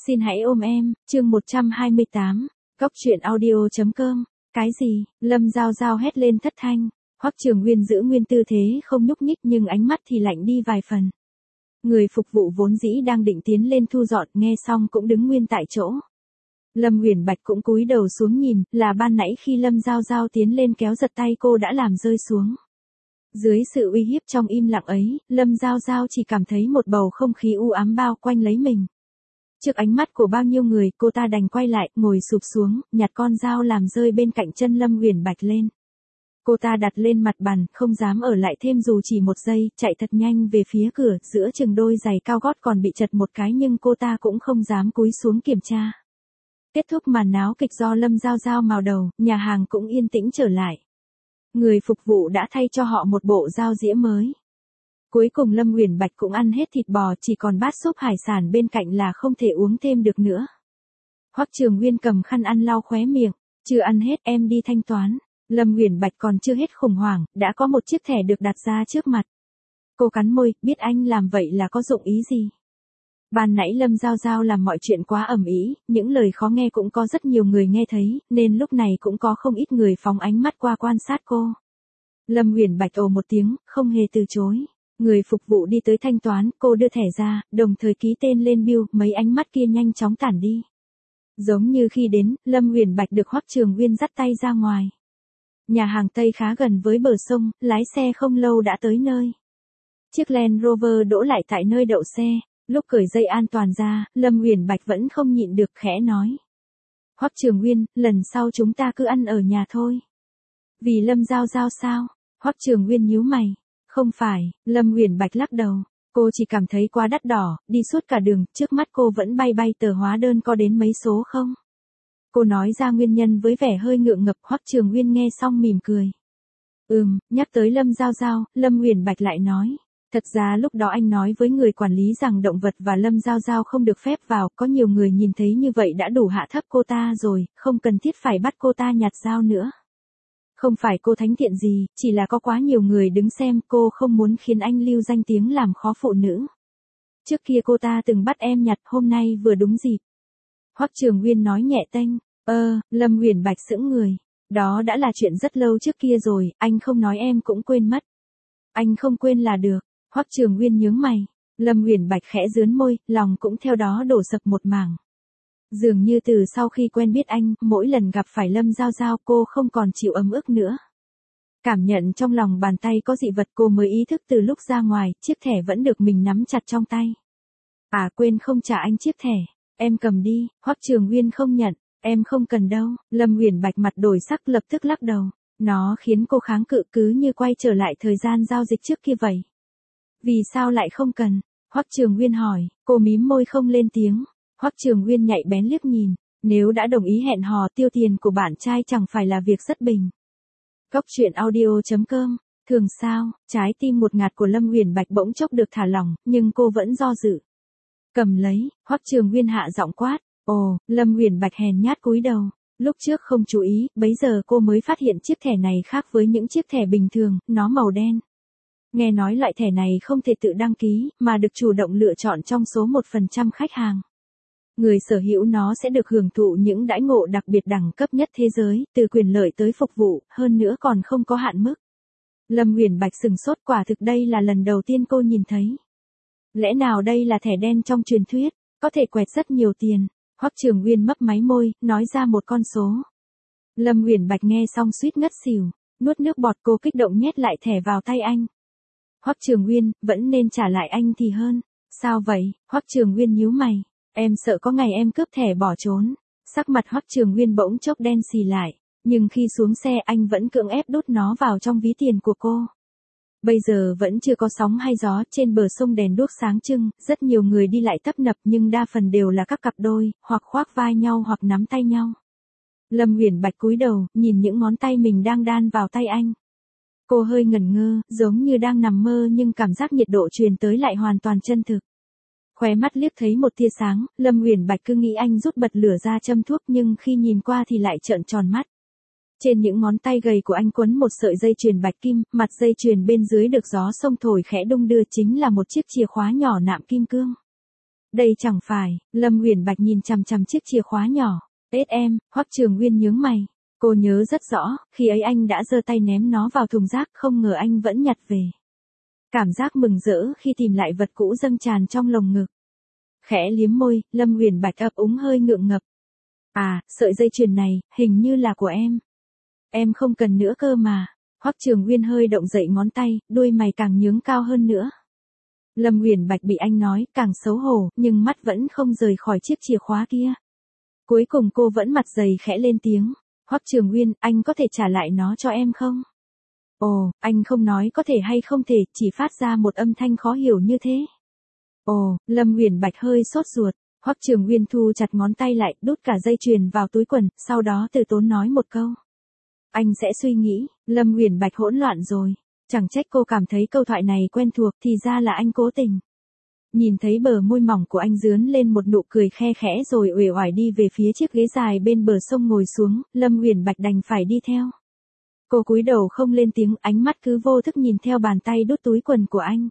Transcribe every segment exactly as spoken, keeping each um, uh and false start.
Xin hãy ôm em, chương một trăm hai mươi tám, Góc truyện audio chấm com. Cái gì? Lâm Giao Giao hét lên thất thanh. Hoắc Trường Nguyên giữ nguyên tư thế không nhúc nhích nhưng ánh mắt thì lạnh đi vài phần. Người phục vụ vốn dĩ đang định tiến lên thu dọn, nghe xong cũng đứng nguyên tại chỗ. Lâm Uyển Bạch cũng cúi đầu xuống nhìn, là ban nãy khi Lâm Giao Giao tiến lên kéo giật tay cô đã làm rơi xuống. Dưới sự uy hiếp trong im lặng ấy, Lâm Giao Giao chỉ cảm thấy một bầu không khí u ám bao quanh lấy mình. Trước ánh mắt của bao nhiêu người, cô ta đành quay lại, ngồi sụp xuống, nhặt con dao làm rơi bên cạnh chân Lâm Uyển Bạch lên. Cô ta đặt lên mặt bàn, không dám ở lại thêm dù chỉ một giây, chạy thật nhanh về phía cửa, giữa chừng đôi giày cao gót còn bị chật một cái nhưng cô ta cũng không dám cúi xuống kiểm tra. Kết thúc màn náo kịch do Lâm Giao Giao mào đầu, nhà hàng cũng yên tĩnh trở lại. Người phục vụ đã thay cho họ một bộ dao dĩa mới. Cuối cùng Lâm Uyển Bạch cũng ăn hết thịt bò, chỉ còn bát súp hải sản bên cạnh là không thể uống thêm được nữa. Hoắc Trường Nguyên cầm khăn ăn lau khóe miệng, chưa ăn hết em đi thanh toán. Lâm Uyển Bạch còn chưa hết khủng hoảng, đã có một chiếc thẻ được đặt ra trước mặt. Cô cắn môi, biết anh làm vậy là có dụng ý gì. Ban nãy Lâm Giao Giao làm mọi chuyện quá ầm ĩ, những lời khó nghe cũng có rất nhiều người nghe thấy, nên lúc này cũng có không ít người phóng ánh mắt qua quan sát cô. Lâm Uyển Bạch ồ một tiếng, không hề từ chối. Người phục vụ đi tới thanh toán, cô đưa thẻ ra, đồng thời ký tên lên bill, mấy ánh mắt kia nhanh chóng tản đi. Giống như khi đến, Lâm Uyển Bạch được Hoắc Trường Nguyên dắt tay ra ngoài. Nhà hàng Tây khá gần với bờ sông, lái xe không lâu đã tới nơi. Chiếc Land Rover đỗ lại tại nơi đậu xe, lúc cởi dây an toàn ra, Lâm Uyển Bạch vẫn không nhịn được khẽ nói. Hoắc Trường Nguyên, lần sau chúng ta cứ ăn ở nhà thôi. Vì Lâm Giao Giao sao? Hoắc Trường Nguyên nhíu mày. Không phải, Lâm Uyển Bạch lắc đầu. Cô chỉ cảm thấy quá đắt đỏ, đi suốt cả đường, trước mắt cô vẫn bay bay tờ hóa đơn có đến mấy số không? Cô nói ra nguyên nhân với vẻ hơi ngượng ngập. Hoắc Trường Nguyên nghe xong mỉm cười. Ừm, nhắc tới Lâm Giao Giao, Lâm Uyển Bạch lại nói. Thật ra lúc đó anh nói với người quản lý rằng động vật và Lâm Giao Giao không được phép vào, có nhiều người nhìn thấy như vậy đã đủ hạ thấp cô ta rồi, không cần thiết phải bắt cô ta nhặt dao nữa. Không phải cô thánh thiện gì, chỉ là có quá nhiều người đứng xem, cô không muốn khiến anh lưu danh tiếng làm khó phụ nữ. Trước kia cô ta từng bắt em nhặt, hôm nay vừa đúng dịp. Hoắc Trường Nguyên nói nhẹ tênh. Ơ, Lâm Uyển Bạch sững người. Đó đã là chuyện rất lâu trước kia rồi, anh không nói em cũng quên mất. Anh không quên là được. Hoắc Trường Nguyên nhướng mày. Lâm Uyển Bạch khẽ rướn môi, lòng cũng theo đó đổ sập một mảng. Dường như từ sau khi quen biết anh, mỗi lần gặp phải Lâm Giao Giao cô không còn chịu ấm ức nữa. Cảm nhận trong lòng bàn tay có dị vật, cô mới ý thức từ lúc ra ngoài, chiếc thẻ vẫn được mình nắm chặt trong tay. À quên không trả anh chiếc thẻ, em cầm đi. Hoắc Trường Nguyên không nhận, em không cần đâu. Lâm Uyển Bạch mặt đổi sắc lập tức lắc đầu. Nó khiến cô kháng cự, cứ như quay trở lại thời gian giao dịch trước kia vậy. Vì sao lại không cần? Hoắc Trường Nguyên hỏi, cô mím môi không lên tiếng. Hoắc Trường Nguyên nhạy bén liếc nhìn, nếu đã đồng ý hẹn hò tiêu tiền của bạn trai chẳng phải là việc rất bình. Góc truyện audio chấm com, thường sao, trái tim một ngạt của Lâm Uyển Bạch bỗng chốc được thả lỏng, nhưng cô vẫn do dự. Cầm lấy, Hoắc Trường Nguyên hạ giọng quát, ồ, Lâm Uyển Bạch hèn nhát cúi đầu, lúc trước không chú ý, bấy giờ cô mới phát hiện chiếc thẻ này khác với những chiếc thẻ bình thường, nó màu đen. Nghe nói loại thẻ này không thể tự đăng ký, mà được chủ động lựa chọn trong số một phần trăm khách hàng. Người sở hữu nó sẽ được hưởng thụ những đãi ngộ đặc biệt đẳng cấp nhất thế giới, từ quyền lợi tới phục vụ, hơn nữa còn không có hạn mức. Lâm Uyển Bạch sừng sốt, quả thực đây là lần đầu tiên cô nhìn thấy. Lẽ nào đây là thẻ đen trong truyền thuyết, có thể quẹt rất nhiều tiền? Hoắc Trường Nguyên mấp máy môi, nói ra một con số. Lâm Uyển Bạch nghe xong suýt ngất xỉu, nuốt nước bọt, cô kích động nhét lại thẻ vào tay anh. Hoắc Trường Nguyên, vẫn nên trả lại anh thì hơn. Sao vậy? Hoắc Trường Nguyên nhíu mày. Em sợ có ngày em cướp thẻ bỏ trốn. Sắc mặt Hoắc Trường Nguyên bỗng chốc đen xì lại, nhưng khi xuống xe anh vẫn cưỡng ép đút nó vào trong ví tiền của cô. Bây giờ vẫn chưa có sóng hay gió, trên bờ sông đèn đuốc sáng trưng, rất nhiều người đi lại tấp nập nhưng đa phần đều là các cặp đôi, hoặc khoác vai nhau hoặc nắm tay nhau. Lâm Uyển Bạch cúi đầu, nhìn những ngón tay mình đang đan vào tay anh. Cô hơi ngẩn ngơ, giống như đang nằm mơ nhưng cảm giác nhiệt độ truyền tới lại hoàn toàn chân thực. Khóe mắt liếc thấy một tia sáng, Lâm Uyển Bạch cứ nghĩ anh rút bật lửa ra châm thuốc nhưng khi nhìn qua thì lại trợn tròn mắt. Trên những ngón tay gầy của anh quấn một sợi dây chuyền bạch kim, mặt dây chuyền bên dưới được gió sông thổi khẽ đung đưa, chính là một chiếc chìa khóa nhỏ nạm kim cương. Đây chẳng phải, Lâm Uyển Bạch nhìn chằm chằm chiếc chìa khóa nhỏ. Ết em, Hoắc Trường Nguyên nhướng mày. Cô nhớ rất rõ, khi ấy anh đã giơ tay ném nó vào thùng rác, không ngờ anh vẫn nhặt về. Cảm giác mừng rỡ khi tìm lại vật cũ dâng tràn trong lồng ngực. Khẽ liếm môi, Lâm Uyển Bạch ấp úng hơi ngượng ngập. À, sợi dây chuyền này, hình như là của em. Em không cần nữa cơ mà. Hoắc Trường Nguyên hơi động dậy ngón tay, đuôi mày càng nhướng cao hơn nữa. Lâm Uyển Bạch bị anh nói, càng xấu hổ, nhưng mắt vẫn không rời khỏi chiếc chìa khóa kia. Cuối cùng cô vẫn mặt dày khẽ lên tiếng. Hoắc Trường Nguyên, anh có thể trả lại nó cho em không? Ồ, anh không nói có thể hay không thể, chỉ phát ra một âm thanh khó hiểu như thế. Ồ, Lâm Uyển Bạch hơi sốt ruột. Hoắc Trường Nguyên thu chặt ngón tay lại, đút cả dây chuyền vào túi quần, sau đó từ tốn nói một câu. Anh sẽ suy nghĩ. Lâm Uyển Bạch hỗn loạn rồi. Chẳng trách cô cảm thấy câu thoại này quen thuộc, thì ra là anh cố tình. Nhìn thấy bờ môi mỏng của anh dướn lên một nụ cười khe khẽ rồi uể oải đi về phía chiếc ghế dài bên bờ sông ngồi xuống, Lâm Uyển Bạch đành phải đi theo. Cô cúi đầu không lên tiếng, ánh mắt cứ vô thức nhìn theo bàn tay đút túi quần của anh.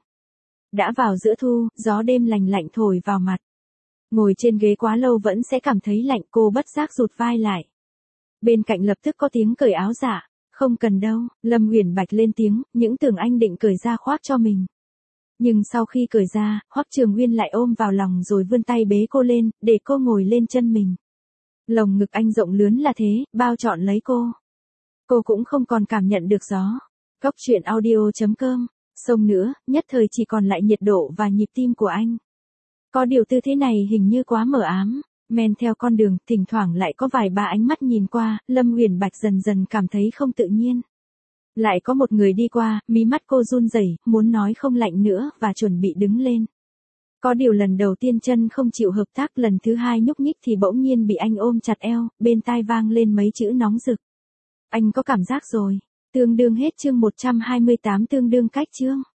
Đã vào giữa thu, gió đêm lành lạnh thổi vào mặt. Ngồi trên ghế quá lâu vẫn sẽ cảm thấy lạnh, cô bất giác rụt vai lại. Bên cạnh lập tức có tiếng cởi áo dạ. Không cần đâu, Lâm Uyển Bạch lên tiếng, những tưởng anh định cởi ra khoác cho mình. Nhưng sau khi cởi ra, Hoắc Trường Nguyên lại ôm vào lòng rồi vươn tay bế cô lên, để cô ngồi lên chân mình. Lồng ngực anh rộng lớn là thế, bao trọn lấy cô. Cô cũng không còn cảm nhận được gió. Góc truyện audio chấm com, sông nữa, nhất thời chỉ còn lại nhiệt độ và nhịp tim của anh. Có điều tư thế này hình như quá mờ ám. Men theo con đường, thỉnh thoảng lại có vài ba ánh mắt nhìn qua, Lâm Uyển Bạch dần dần cảm thấy không tự nhiên. Lại có một người đi qua, mí mắt cô run rẩy, muốn nói không lạnh nữa, và chuẩn bị đứng lên. Có điều lần đầu tiên chân không chịu hợp tác, lần thứ hai nhúc nhích thì bỗng nhiên bị anh ôm chặt eo, bên tai vang lên mấy chữ nóng rực. Anh có cảm giác rồi. Tương đương hết chương một trăm hai mươi tám, tương đương cách chương.